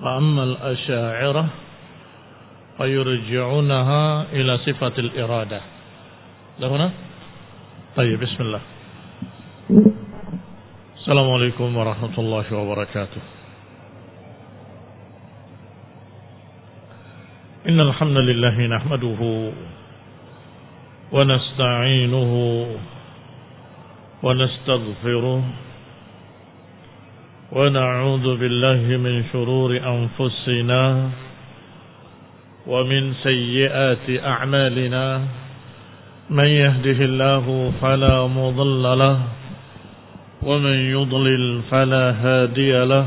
وأما الأشاعرة فيرجعونها إلى صفة الإرادة. لهنا طيب بسم الله. السلام عليكم ورحمة الله وبركاته. إن الحمد لله نحمده ونستعينه ونستغفره ونعوذ بالله من شرور أنفسنا ومن سيئات أعمالنا من يهده الله فلا مضل له ومن يضلل فلا هادي له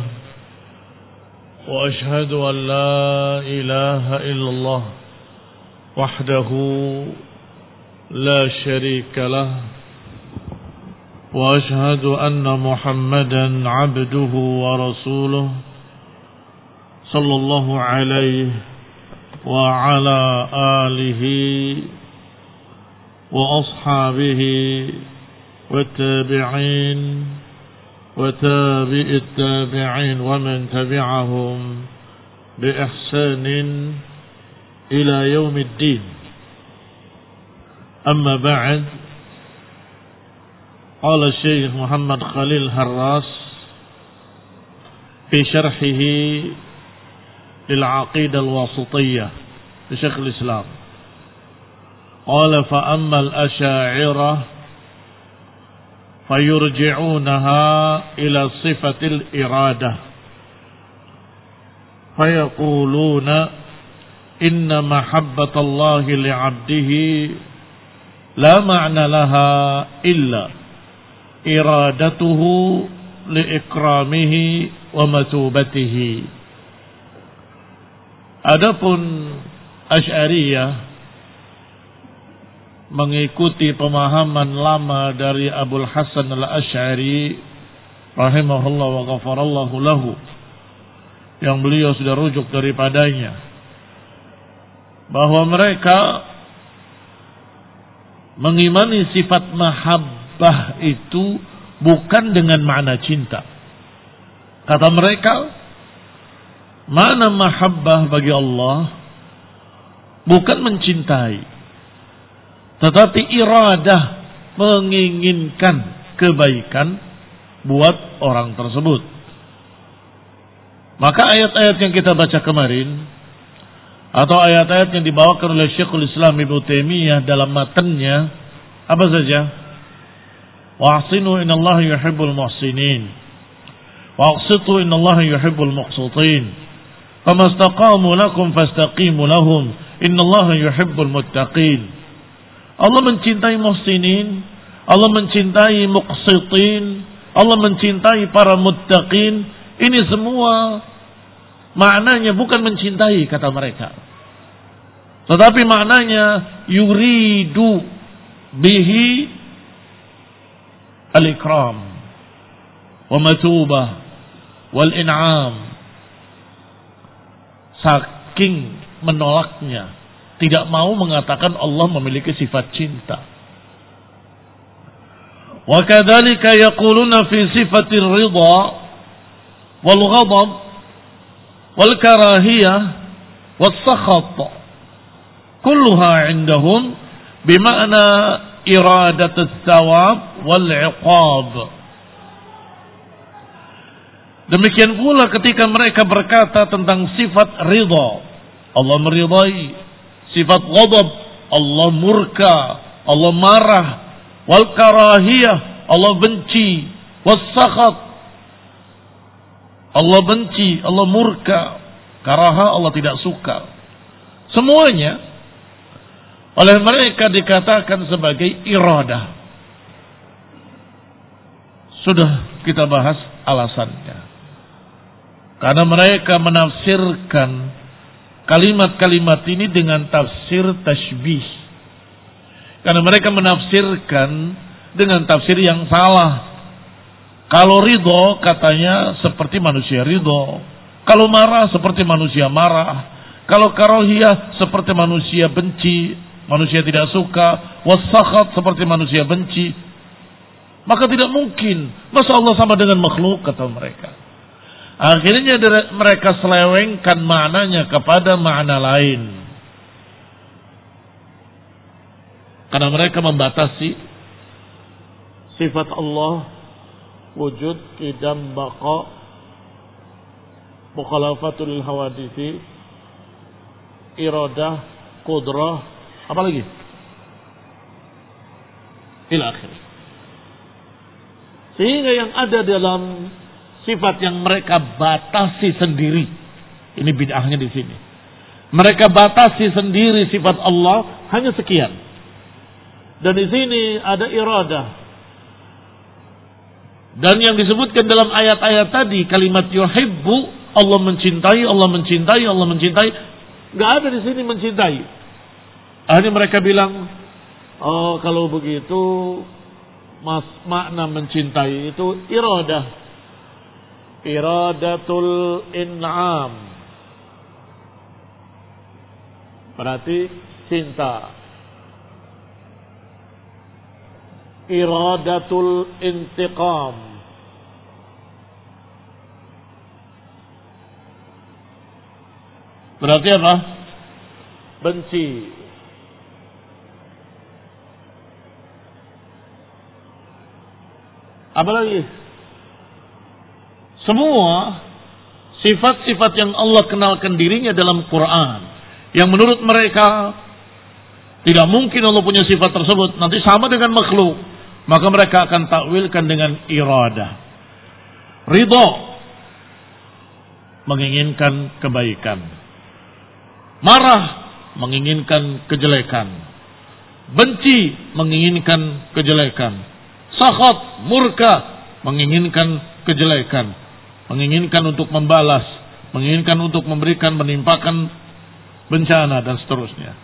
وأشهد أن لا إله إلا الله وحده لا شريك له وأشهد أن محمدا عبده ورسوله صلى الله عليه وعلى آله وأصحابه والتابعين وتابع التابعين ومن تبعهم بإحسان إلى يوم الدين. أما بعد، قال الشيخ محمد خليل هراس في شرحه للعقيدة الواسطية لشيخ الإسلام قال: فأما الأشاعرة فيرجعونها إلى صفة الإرادة فيقولون إن محبة الله لعبده لا معنى لها إلا إرادته لإكرامه ومثوبته. Adapun Asy'ariyah mengikuti pemahaman lama dari Abul Hasan al-Asy'ari rahimahullah wa ghafarallahu lahu, yang beliau sudah rujuk daripadanya, bahwa mereka mengimani sifat mahabbah itu bukan dengan makna cinta. Kata mereka, makna mahabbah bagi Allah bukan mencintai, tetapi iradah, menginginkan kebaikan buat orang tersebut. Maka ayat-ayat yang kita baca kemarin, atau ayat-ayat yang dibawakan oleh Syekhul Islam Ibnu Taimiyah dalam matanya, apa saja? Wa ahsinu innallaha yuhibbul muhsinin wa aqsitu innallaha yuhibbul muqsitin famastaqamu lakum fastaqimu lahum innallaha yuhibbul muttaqin. Allah mencintai muhsinin, Allah mencintai muqsitin, Allah mencintai para muttaqin. Ini semua maknanya bukan mencintai, kata mereka, tetapi maknanya yuridu bihi al-ikram wa mathubah wal in'am. Saking menolaknya, tidak mau mengatakan Allah memiliki sifat cinta. Wa kadzalika yaquluna fi sifatir ridha wal ghadab wal karahiyah was sakhat, kulluha indahum bima'na iradat ats-tsawab wal 'iqab. Demikian pula ketika mereka berkata tentang sifat ridha, Allah meridai; sifat ghadab, Allah murka, Allah marah; wal karahiyah, Allah benci; was sakhat, Allah benci, Allah murka; karaha, Allah tidak suka. Semuanya oleh mereka dikatakan sebagai iradah. Sudah kita bahas alasannya. Karena mereka menafsirkan kalimat-kalimat ini dengan tafsir tashbih. Karena mereka menafsirkan dengan tafsir yang salah. Kalau ridho katanya seperti manusia ridho, kalau marah seperti manusia marah, kalau karahiyah seperti manusia benci, manusia tidak suka, wasakhat seperti manusia benci. Maka tidak mungkin masa Allah sama dengan makhluk, kata mereka. Akhirnya mereka selewengkan maknanya kepada makna lain. Karena mereka membatasi sifat Allah, wujud, qidam, baqa, mukhalafatul hawadithi, iradah, qudrah, apa lagi? Ila akhir. Sehingga yang ada dalam sifat yang mereka batasi sendiri, ini bid'ahnya di sini. Mereka batasi sendiri sifat Allah hanya sekian. Dan di sini ada iradah. Dan yang disebutkan dalam ayat-ayat tadi, kalimat yuhibbu, Allah mencintai, Allah mencintai, Allah mencintai. Gak ada di sini mencintai. Akhirnya mereka bilang, oh kalau begitu, makna mencintai itu iradah. Iradatul in'am. Berarti cinta. Iradatul intiqam. Berarti apa? Benci. Apa lagi? Semua sifat-sifat yang Allah kenalkan dirinya dalam Quran, yang menurut mereka tidak mungkin Allah punya sifat tersebut, nanti sama dengan makhluk, maka mereka akan takwilkan dengan iradah. Ridha, menginginkan kebaikan. Marah, menginginkan kejelekan. Benci, menginginkan kejelekan. Sakhat, murka, menginginkan kejelekan. Menginginkan untuk membalas, menginginkan untuk memberikan, menimpakan bencana dan seterusnya.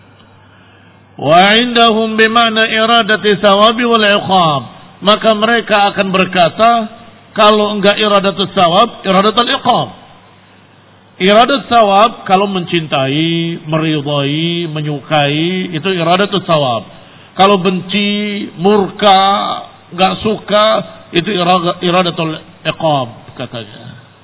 Wa indahum bimana iradati thawabi wal iqab. Maka mereka akan berkata, kalau enggak iradatus thawab, iradatul iqab. Iradat thawab kalau mencintai, meridai, menyukai, itu iradatus thawab. Kalau benci, murka, enggak suka, itu iradatul iqab katanya.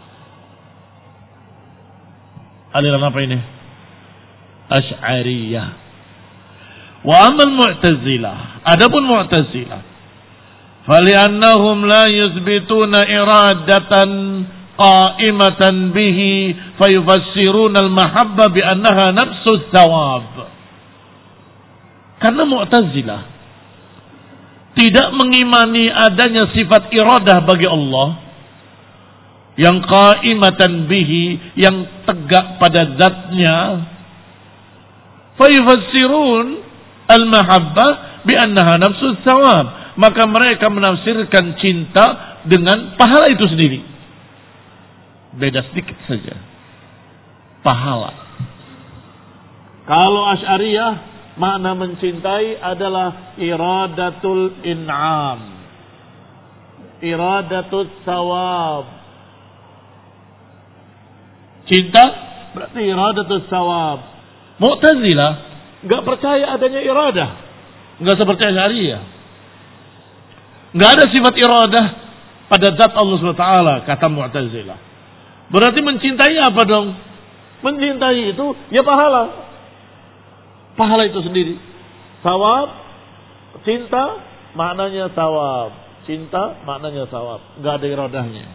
Aliran apa ini? Asy'ariyah. Wa amal mu'tazilah. Adapun mu'tazilah, fali'annahum la yuzbituna iradatan qa'imatan bihi fayufassiruna al-mahabba bi'annaha nafsu thawab. Karena mu'tazilah tidak mengimani adanya sifat iradah bagi Allah yang qa'imatan bihi, yang tegak pada zatnya, fayufassirun al-mahabbah bi'annaha nafsu thawab. Maka mereka menafsirkan cinta dengan pahala itu sendiri. Beda sedikit saja. Pahala. Kalau Asy'ariyah, makna mencintai adalah iradatul in'am, iradatul thawab. Cinta berarti iradatul thawab. Mu'tazilah enggak percaya adanya iradah, enggak seperti Asy'ariyah. Enggak ada sifat iradah pada zat Allah SWT, kata Mu'tazilah. Berarti mencintai apa dong? Mencintai itu ya pahala. Pahala itu sendiri. Thawab, cinta maknanya thawab. Cinta maknanya thawab. Enggak ada iradahnya.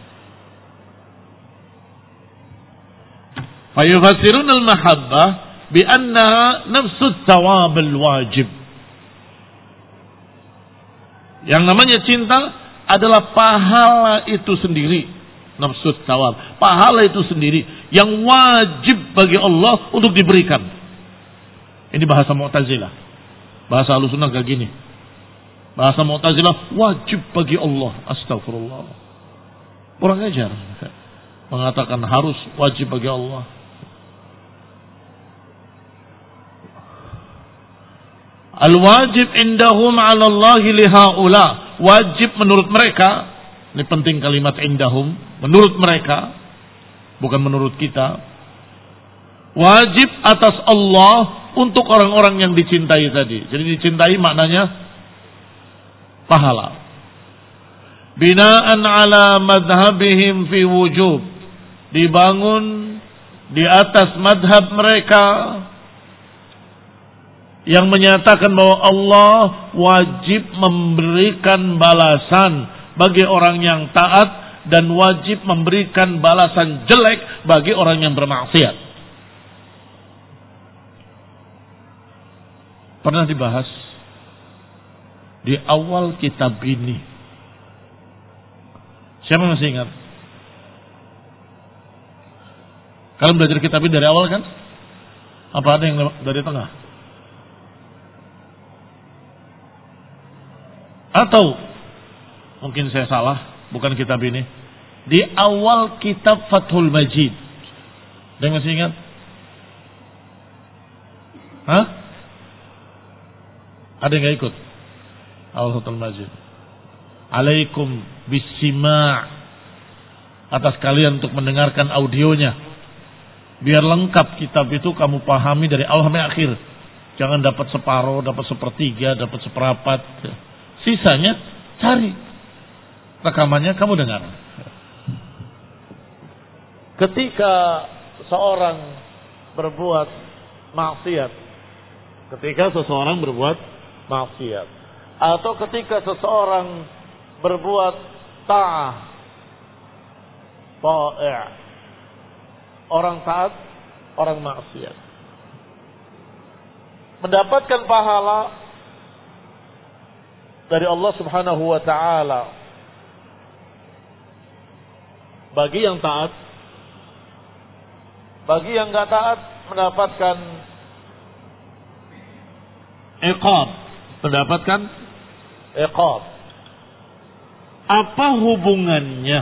Fayufassiruna al-mahabbah bi'annaha nafsu thawab al-wajib. Yang namanya cinta adalah pahala itu sendiri. Nafsu thawab. Pahala itu sendiri yang wajib bagi Allah untuk diberikan. Ini bahasa Mu'tazilah. Bahasa Ahlussunnah kayak gini. Bahasa Mu'tazilah wajib bagi Allah. Astagfirullah. Kurang ajar. Mengatakan harus wajib bagi Allah. Al-wajib indahum 'ala Allah lihaula. Wajib menurut mereka. Ini penting kalimat indahum. Menurut mereka. Bukan menurut kita. Wajib atas Allah untuk orang-orang yang dicintai tadi. Jadi dicintai maknanya pahala. Bina'an 'ala madhhabihim fi wujub. dibangun di atas madhab mereka yang menyatakan bahwa Allah wajib memberikan balasan bagi orang yang taat dan wajib memberikan balasan jelek bagi orang yang bermaksiat. Pernah dibahas di awal kitab ini. Siapa masih ingat? Kalian belajar kitab ini dari awal kan? Apa ada yang dari tengah? Atau mungkin saya salah, bukan kitab ini. Di awal kitab Fathul Majid. Ada yang masih ingat? Hah? Ada yang gak ikut? Awal Fathul Majid. Alaikum bisima', atas kalian untuk mendengarkan audionya. Biar lengkap kitab itu kamu pahami dari awal sampai akhir. Jangan dapat separuh, dapat sepertiga, dapat seperapat. Sisanya cari rekamannya, kamu dengar. Ketika seorang berbuat maksiat, atau ketika seseorang berbuat ta'ah, orang taat, orang maksiat, mendapatkan pahala dari Allah Subhanahu wa ta'ala bagi yang taat. Bagi yang enggak taat mendapatkan iqab. Apa hubungannya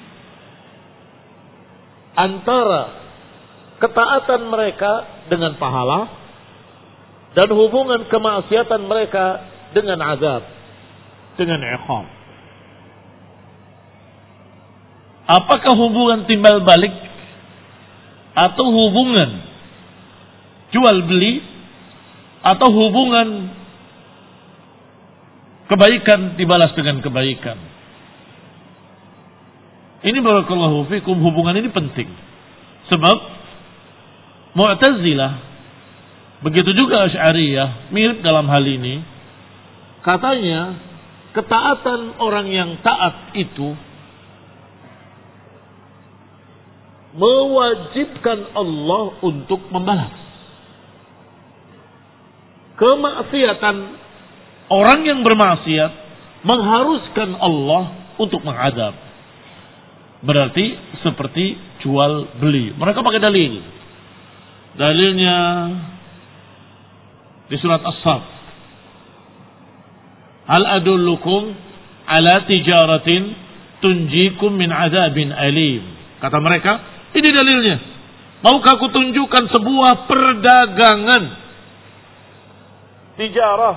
antara ketaatan mereka dengan pahala dan hubungan kemaksiatan mereka dengan azab, dengan iqab? Apakah hubungan timbal balik atau hubungan jual beli atau hubungan kebaikan dibalas dengan kebaikan? Ini barakallahu fikum, hubungan ini penting. Sebab Mu'tazilah, begitu juga Asy'ariyah, mirip dalam hal ini. Katanya ketaatan orang yang taat itu mewajibkan Allah untuk membalas. Kemaksiatan orang yang bermaksiat mengharuskan Allah untuk mengadab. Berarti seperti jual beli. Mereka pakai dalil. Dalilnya di surat As-Saff. Hal adullukum ala tijaratin tunjikum min adzabin alim. Kata mereka, ini dalilnya. Maukah aku tunjukkan sebuah perdagangan tijarah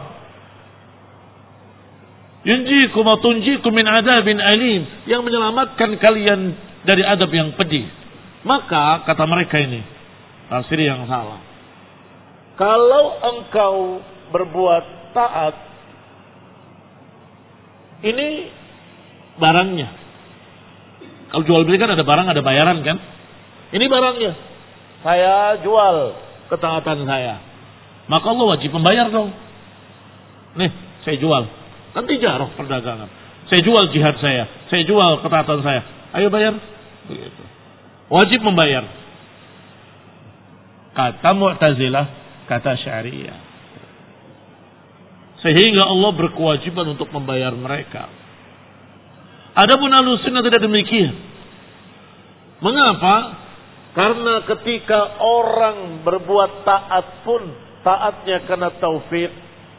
yunjikum wa tunjikum min adzabin alim, yang menyelamatkan kalian dari adab yang pedih. Maka kata mereka, ini tafsir yang salah. Kalau engkau berbuat taat, ini barangnya. Kalau jual beli kan ada barang, ada bayaran kan? Ini barangnya. Saya jual ketaatan saya. Maka Allah wajib membayar dong. Nih, saya jual. Kan tijarah, perdagangan. Saya jual jihad saya jual ketaatan saya. Ayo bayar. Begitu. Wajib membayar. Kata Mu'tazilah, kata Syariah. Sehingga Allah berkewajiban untuk membayar mereka. Adapun Ahlussunnah tidak demikian. Mengapa? Karena ketika orang berbuat taat pun taatnya karena taufik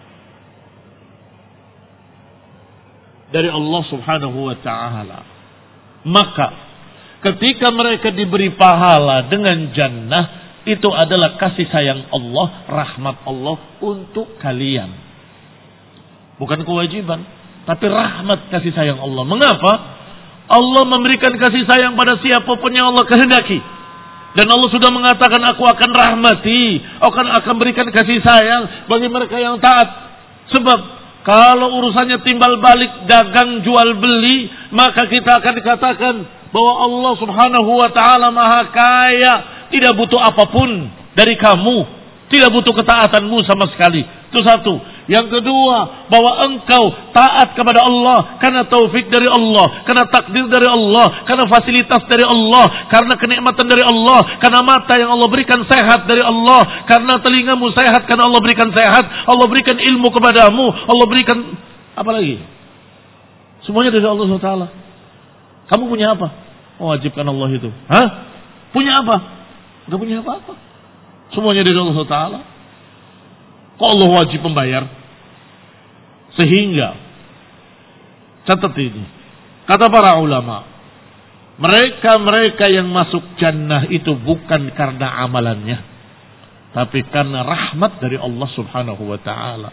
dari Allah Subhanahu wa ta'ala. Maka ketika mereka diberi pahala dengan jannah, itu adalah kasih sayang Allah, rahmat Allah untuk kalian. Bukan kewajiban, tapi rahmat kasih sayang Allah. Mengapa? Allah memberikan kasih sayang pada siapapun yang Allah kehendaki. Dan Allah sudah mengatakan, aku akan rahmati, akan berikan kasih sayang bagi mereka yang taat. Sebab kalau urusannya timbal balik, dagang, jual beli, maka kita akan dikatakan bahwa Allah Subhanahu wa taala Maha Kaya, tidak butuh apapun dari kamu. Tidak butuh ketaatanmu sama sekali. Itu satu. Yang kedua, bahwa engkau taat kepada Allah karena taufik dari Allah, karena takdir dari Allah, karena fasilitas dari Allah, karena kenikmatan dari Allah, karena mata yang Allah berikan sehat dari Allah, karena telingamu sehat karena Allah berikan sehat, Allah berikan ilmu kepadamu, Allah berikan apa lagi? Semuanya dari Allah SWT. Kamu punya apa? Mewajibkan Allah itu. Hah? Punya apa? Gak punya apa-apa. Semuanya dari Allah Taala. Kok Allah wajib membayar? Sehingga catat ini, kata para ulama, mereka yang masuk jannah itu bukan karena amalannya, tapi karena rahmat dari Allah Subhanahu wa taala.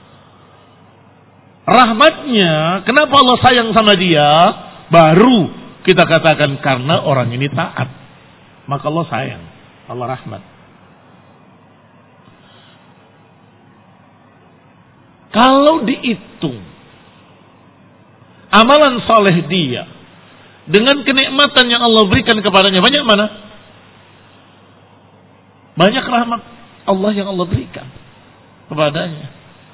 Rahmatnya, kenapa Allah sayang sama dia? Baru kita katakan karena orang ini taat. Maka Allah sayang, Allah rahmat. Kalau dihitung amalan soleh dia dengan kenikmatan yang Allah berikan kepadanya, banyak mana? Banyak rahmat Allah yang Allah berikan kepadanya.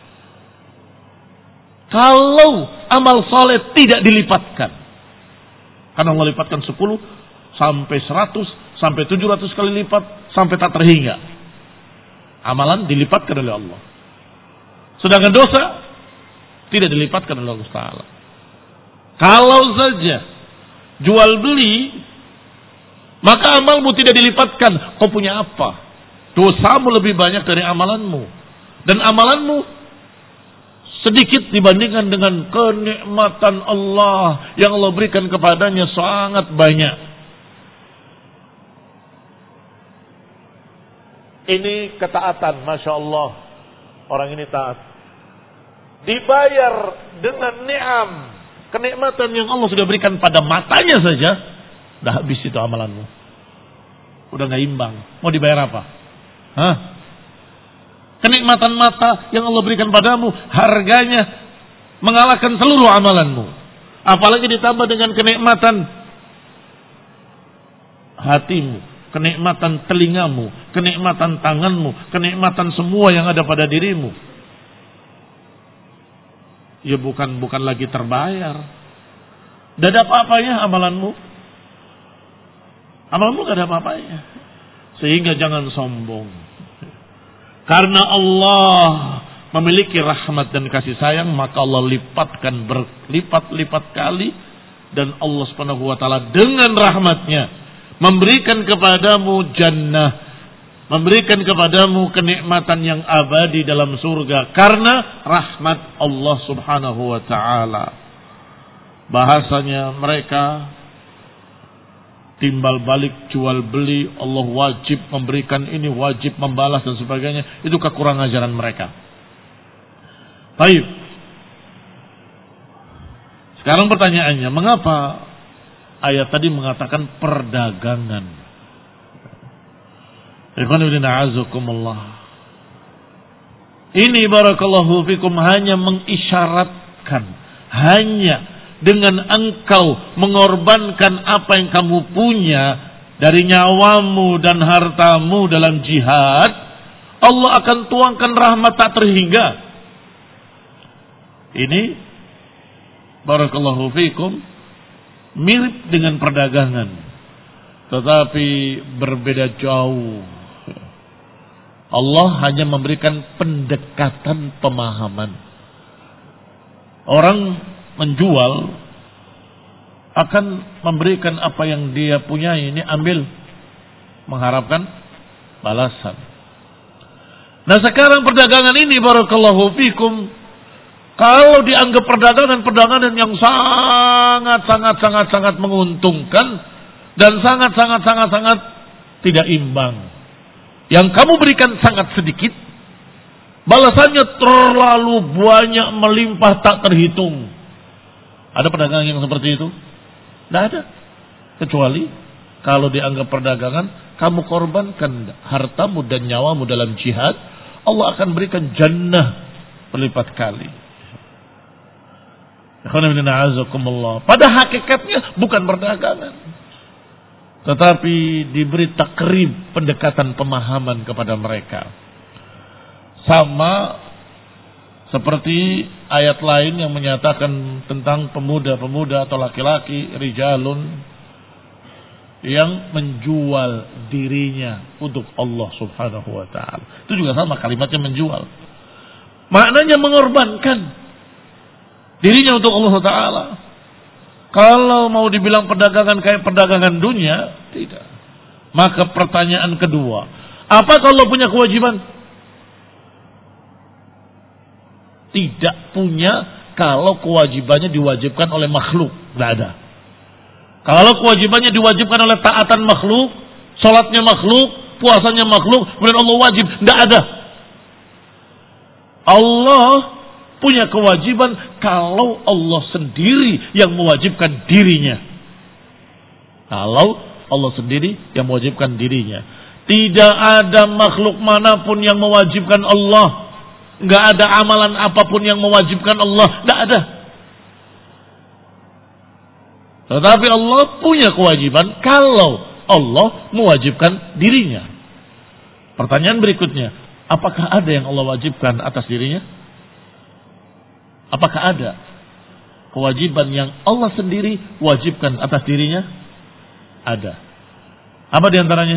Kalau amal soleh tidak dilipatkan, karena Allah lipatkan 10 sampai 100 sampai 700 kali lipat sampai tak terhingga, amalan dilipatkan oleh Allah. Sedangkan dosa tidak dilipatkan oleh Allah Ta'ala. Kalau saja jual beli, maka amalmu tidak dilipatkan. Kau punya apa? Dosamu lebih banyak dari amalanmu. Dan amalanmu sedikit dibandingkan dengan kenikmatan Allah yang Allah berikan kepadanya sangat banyak. Ini ketaatan, Masya Allah. Orang ini taat. Dibayar dengan ni'am, kenikmatan yang Allah sudah berikan pada matanya saja, dah habis itu amalanmu. Udah gak imbang. Mau dibayar apa? Hah? Kenikmatan mata yang Allah berikan padamu, harganya mengalahkan seluruh amalanmu. Apalagi ditambah dengan kenikmatan hatimu, kenikmatan telingamu, kenikmatan tanganmu, kenikmatan semua yang ada pada dirimu. Ya bukan lagi terbayar. Tidak ada apa-apanya amalanmu. Amalanmu tidak ada apa-apanya. Sehingga jangan sombong. Karena Allah memiliki rahmat dan kasih sayang, maka Allah lipatkan berlipat-lipat kali. Dan Allah Subhanahu wa taala dengan rahmatnya memberikan kepadamu jannah, memberikan kepadamu kenikmatan yang abadi dalam surga karena rahmat Allah Subhanahu wa taala. Bahasanya mereka timbal balik jual beli, Allah wajib memberikan ini, wajib membalas dan sebagainya. Itu kekurangan ajaran mereka. Baik. Sekarang pertanyaannya, mengapa ayat tadi mengatakan perdagangan? Ini barakallahu fikum hanya mengisyaratkan, hanya dengan engkau mengorbankan apa yang kamu punya dari nyawamu dan hartamu dalam jihad, Allah akan tuangkan rahmat tak terhingga. Ini barakallahu fikum mirip dengan perdagangan, tetapi berbeda jauh. Allah hanya memberikan pendekatan pemahaman. Orang menjual akan memberikan apa yang dia punya, ini ambil, mengharapkan balasan. Nah sekarang perdagangan ini barakallahu fikum, kalau dianggap perdagangan yang sangat menguntungkan dan sangat tidak imbang. Yang kamu berikan sangat sedikit, balasannya terlalu banyak, melimpah tak terhitung. Ada perdagangan yang seperti itu? Tidak ada. Kecuali kalau dianggap perdagangan, kamu korbankan hartamu dan nyawamu dalam jihad, Allah akan berikan jannah berlipat kali. Pada hakikatnya bukan perdagangan. tetapi diberi takrib, pendekatan pemahaman kepada mereka. Sama seperti ayat lain yang menyatakan tentang pemuda-pemuda atau laki-laki, rijalun, yang menjual dirinya untuk Allah subhanahu wa ta'ala. Itu juga sama, kalimatnya menjual. Maknanya mengorbankan dirinya untuk Allah ta'ala. Kalau mau dibilang perdagangan kayak perdagangan dunia, tidak. Maka pertanyaan kedua, apa kalau punya kewajiban? Tidak punya kalau kewajibannya diwajibkan oleh makhluk. Tidak ada. Kalau kewajibannya diwajibkan oleh taatan makhluk, sholatnya makhluk, puasanya makhluk, kemudian Allah wajib. Tidak ada. Allah punya kewajiban kalau Allah sendiri yang mewajibkan dirinya. Kalau Allah sendiri yang mewajibkan dirinya. Tidak ada makhluk manapun yang mewajibkan Allah. Enggak ada amalan apapun yang mewajibkan Allah. Enggak ada. Tetapi Allah punya kewajiban kalau Allah mewajibkan dirinya. Pertanyaan berikutnya, apakah ada yang Allah wajibkan atas dirinya? Apakah ada kewajiban yang Allah sendiri wajibkan atas dirinya? Ada. Apa diantaranya?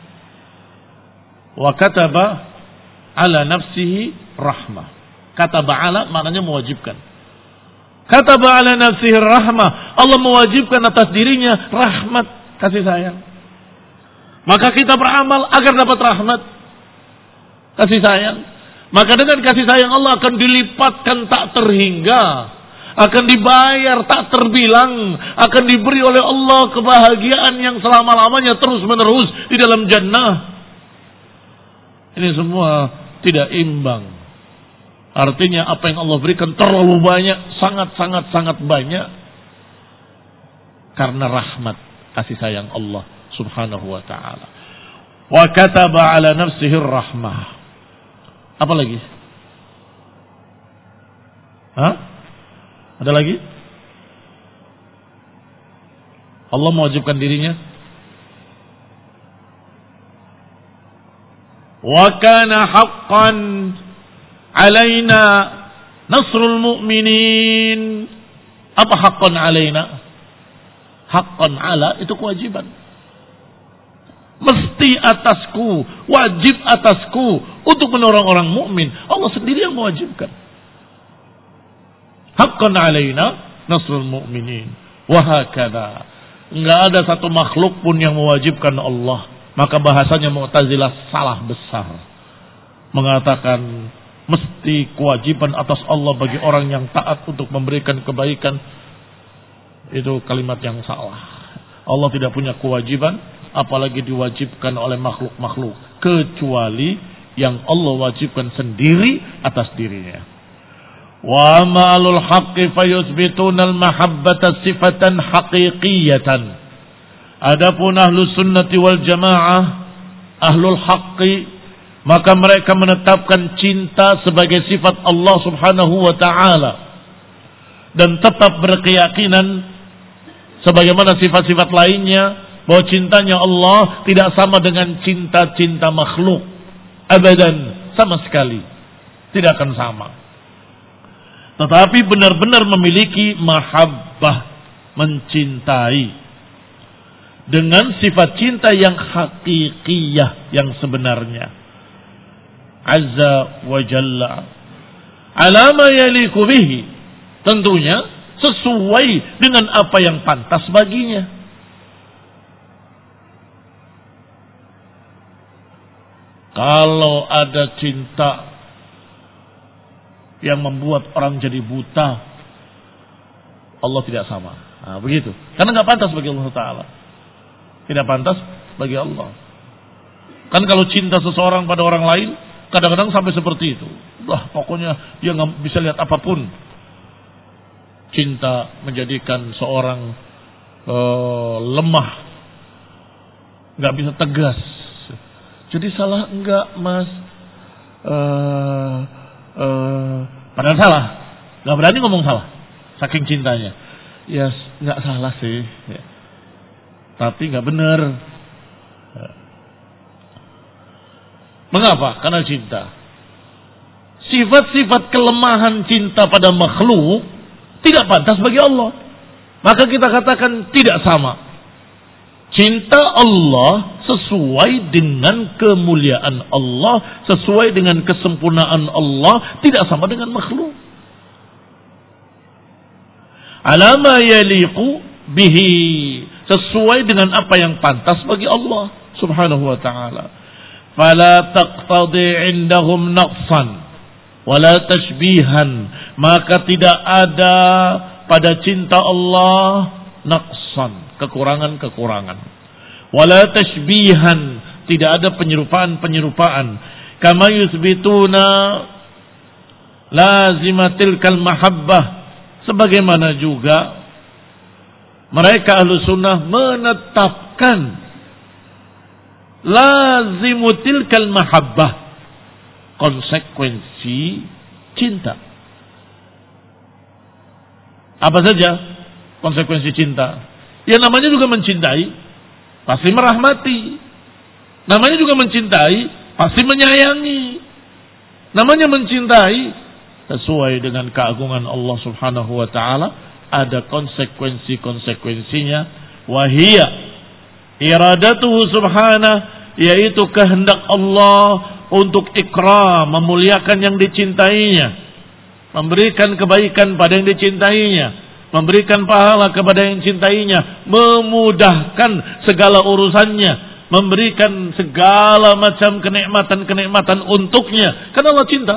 Wa kataba ala nafsihi rahmah. Kataba ala maknanya mewajibkan. Kataba ala nafsihi rahmah. Allah mewajibkan atas dirinya rahmat, kasih sayang. Maka kita beramal agar dapat rahmat, kasih sayang. Maka dengan kasih sayang Allah akan dilipatkan tak terhingga, akan dibayar tak terbilang, akan diberi oleh Allah kebahagiaan yang selama-lamanya terus menerus di dalam jannah. Ini semua tidak imbang. Artinya apa yang Allah berikan terlalu banyak, sangat banyak. Karena rahmat, kasih sayang Allah subhanahu wa ta'ala. Wa kataba ala nafsihi rahmah. Apa lagi? Hah? Ada lagi? Allah mewajibkan dirinya. Wa kana haqqan alaina nasrul mu'minin. Apa haqqan alaina? Haqqan ala itu kewajiban. Mesti atasku, wajib atasku untuk menolong orang mukmin. Allah sendiri yang mewajibkan. Haqqan alaina nasrul mu'minin. Wa hakadha. Enggak ada satu makhluk pun yang mewajibkan Allah. Maka bahasanya Mu'tazilah salah besar. Mengatakan mesti kewajiban atas Allah bagi orang yang taat untuk memberikan kebaikan. Itu kalimat yang salah. Allah tidak punya kewajiban, apalagi diwajibkan oleh makhluk-makhluk, kecuali yang Allah wajibkan sendiri atas dirinya. Wa ma'alul haqqi fayusbituna al-mahabbata sifatan haqiqiyatan. Adapun ahlus sunnati wal jamaah, ahlul haqqi, maka mereka menetapkan cinta sebagai sifat Allah subhanahu wa ta'ala. Dan tetap berkeyakinan sebagaimana sifat-sifat lainnya, bahwa cintanya Allah tidak sama dengan cinta-cinta makhluk. Abadan, sama sekali tidak akan sama. Tetapi benar-benar memiliki mahabbah, mencintai dengan sifat cinta yang hakikiyah, yang sebenarnya. Azza wa jalla ala ma yaliku bihi, tentunya sesuai dengan apa yang pantas baginya. Kalau ada cinta yang membuat orang jadi buta, Allah tidak sama. Nah, begitu. Karena nggak pantas bagi Allah Ta'ala. Tidak pantas bagi Allah. Kan kalau cinta seseorang pada orang lain, kadang-kadang sampai seperti itu. Wah, pokoknya dia nggak bisa lihat apapun. Cinta menjadikan seorang lemah, nggak bisa tegas. Jadi salah enggak mas? Padahal salah, nggak berani ngomong salah, saking cintanya. Ya nggak salah sih. Ya. Tapi nggak benar. Mengapa? Karena cinta. Sifat-sifat kelemahan cinta pada makhluk tidak pantas bagi Allah. Maka kita katakan tidak sama. Cinta Allah sesuai dengan kemuliaan Allah, sesuai dengan kesempurnaan Allah, tidak sama dengan makhluk. Alama yaliqu bihi, sesuai dengan apa yang pantas bagi Allah subhanahu wa ta'ala. Fala taqtadi indahum naqsan wala tashbihan, maka tidak ada pada cinta Allah naqsan, kekurangan-kekurangan. Wala tashbihan, tidak ada penyerupaan-penyerupaan. Kama yuthbituna lazimatil kal mahabbah, sebagaimana juga mereka ahlu sunnah menetapkan lazimutil kal mahabbah, konsekuensi cinta. Apa saja konsekuensi cinta? Ya namanya juga mencintai, pasti merahmati. Namanya juga mencintai, pasti menyayangi. Namanya mencintai, sesuai dengan keagungan Allah subhanahu wa ta'ala, ada konsekuensi-konsekuensinya. Wahiyya iradatuhu subhanah, yaitu kehendak Allah untuk ikram, memuliakan yang dicintainya, memberikan kebaikan pada yang dicintainya, memberikan pahala kepada yang dicintainya, memudahkan segala urusannya, memberikan segala macam kenikmatan-kenikmatan untuknya, karena Allah cinta.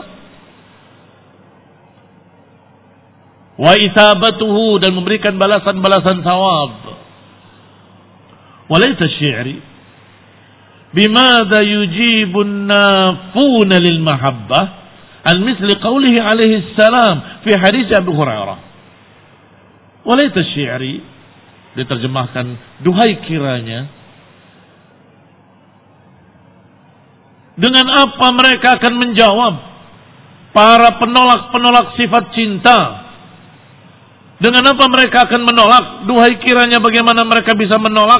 Wa isabatuhu, dan memberikan balasan-balasan thawab. Walaysa syi'ri bimadha yujibun nafuna lil mahabbah an misli qawlihi alaihi salam fi hadits Abu Hurairah. Walaysa syi'ri, diterjemahkan duhai kiranya, dengan apa mereka akan menjawab para penolak-penolak sifat cinta? Dengan apa mereka akan menolak? Duhai kiranya bagaimana mereka bisa menolak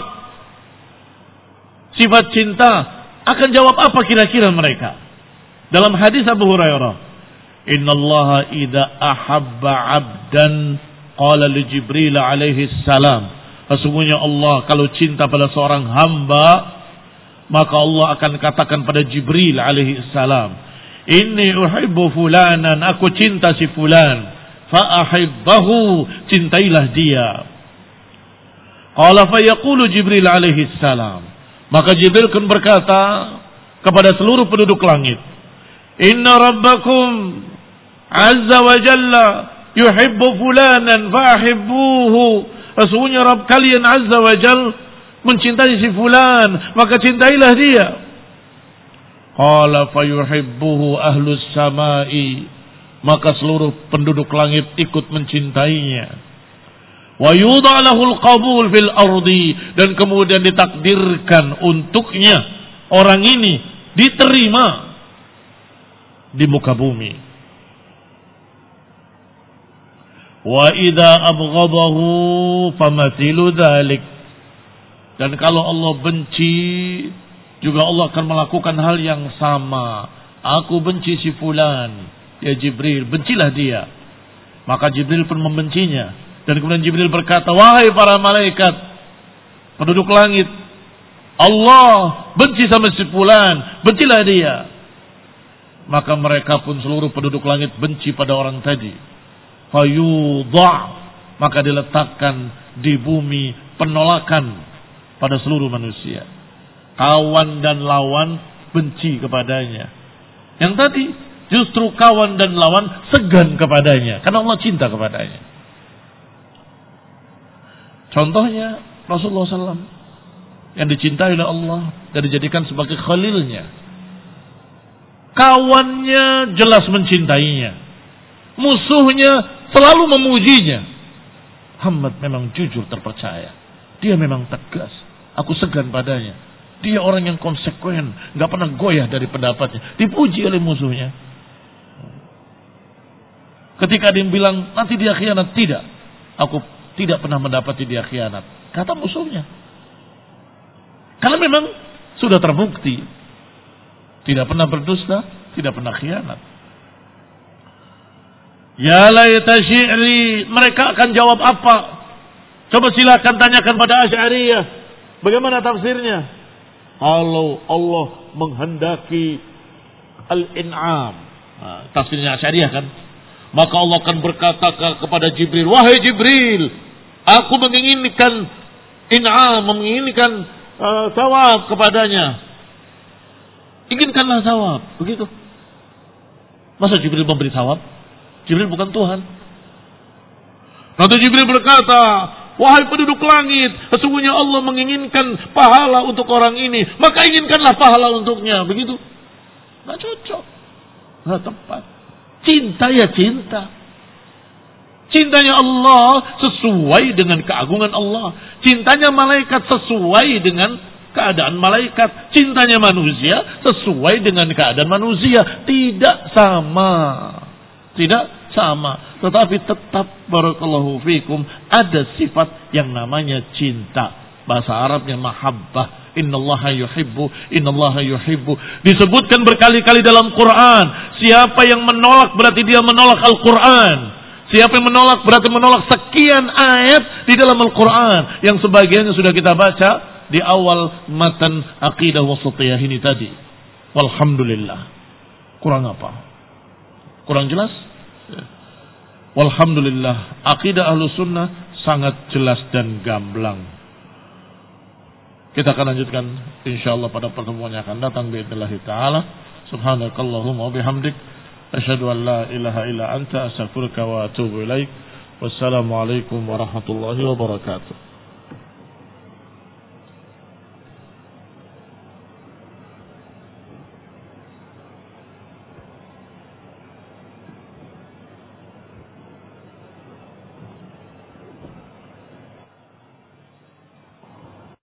sifat cinta? Akan jawab apa kira-kira mereka? Dalam hadis Abu Hurairah, innallaha idza ahabba 'abdan qala li Jibril alaihi salam, sesungguhnya Allah kalau cinta pada seorang hamba, maka Allah akan katakan pada Jibril alaihi salam, inni uhibbu fulanan, aku cinta si fulan, fa'ahibbahu, cintailah dia. Qala fa yaqulu Jibril alaihi salam, maka Jibril pun berkata kepada seluruh penduduk langit, inna rabbakum azza wa jalla yuhibbu fulanan fa'ahibbuhu, sesungguhnya Rabb kalian azza wa jalla mencintai si fulan, maka cintailah dia. Qala fa yuhibbuhu ahlus samai, maka seluruh penduduk langit ikut mencintainya. Wa yudha lahul qabul fil ardi, dan kemudian ditakdirkan untuknya orang ini diterima di muka bumi. Wa idza abghadahu famathilu dzalik, dan kalau Allah benci juga Allah akan melakukan hal yang sama. Aku benci si fulan, ya Jibril, bencilah dia. Maka Jibril pun membencinya. Dan kemudian Jibril berkata, wahai para malaikat, penduduk langit, Allah benci sama si fulan, bencilah dia. Maka mereka pun seluruh penduduk langit benci pada orang tadi. Fayudha', maka diletakkan di bumi penolakan pada seluruh manusia. Kawan dan lawan benci kepadanya. Yang tadi justru kawan dan lawan segan kepadanya, karena Allah cinta kepadanya. Contohnya Rasulullah SAW yang dicintai oleh Allah dan dijadikan sebagai khalilnya. Kawannya jelas mencintainya, musuhnya selalu memujinya. Muhammad memang jujur terpercaya, dia memang tegas, aku segan padanya. Dia orang yang konsekuen, gak pernah goyah dari pendapatnya. Dipuji oleh musuhnya. Ketika dia bilang nanti dia khianat, tidak, aku tidak pernah mendapati dia khianat, kata musuhnya. Karena memang sudah terbukti. Tidak pernah berdusta, tidak pernah khianat. Ya laita syi'ri, mereka akan jawab apa? Coba silakan tanyakan pada Asy'ariyah. Bagaimana tafsirnya? Kalau Allah menghendaki al-in'am. Nah, tafsirnya Asy'ariyah kan? Maka Allah akan berkata kepada Jibril, wahai Jibril, aku menginginkan in'am, menginginkan thawab kepadanya. Inginkanlah thawab, begitu. Masa Jibril memberi thawab? Jibril bukan Tuhan. Nanti Jibril berkata, wahai penduduk langit, sesungguhnya Allah menginginkan pahala untuk orang ini, maka inginkanlah pahala untuknya, begitu. Nggak cocok, nggak tepat. Cinta ya cinta. Cintanya Allah sesuai dengan keagungan Allah. Cintanya malaikat sesuai dengan keadaan malaikat. Cintanya manusia sesuai dengan keadaan manusia. Tidak sama. Tidak sama. Tetapi tetap barakallahu fikum ada sifat yang namanya cinta. Bahasa Arabnya mahabbah. Innallaha yuhibbu. Disebutkan berkali-kali dalam Quran. Siapa yang menolak berarti dia menolak Al-Quran. Siapa yang menolak berarti menolak sekian ayat di dalam Al-Quran. Yang sebagiannya sudah kita baca di awal matan aqidah wasatiyah ini tadi. Walhamdulillah. Kurang apa? Kurang jelas? Walhamdulillah. Aqidah Ahlus Sunnah sangat jelas dan gamblang. Kita akan lanjutkan insyaallah pada pertemuan yang akan datang biidznillah taala. Subhanakallahumma wa bihamdik asyhadu an la ilaha illa anta astaghfiruka wa atubu ilaik. Wassalamualaikum warahmatullahi wabarakatuh.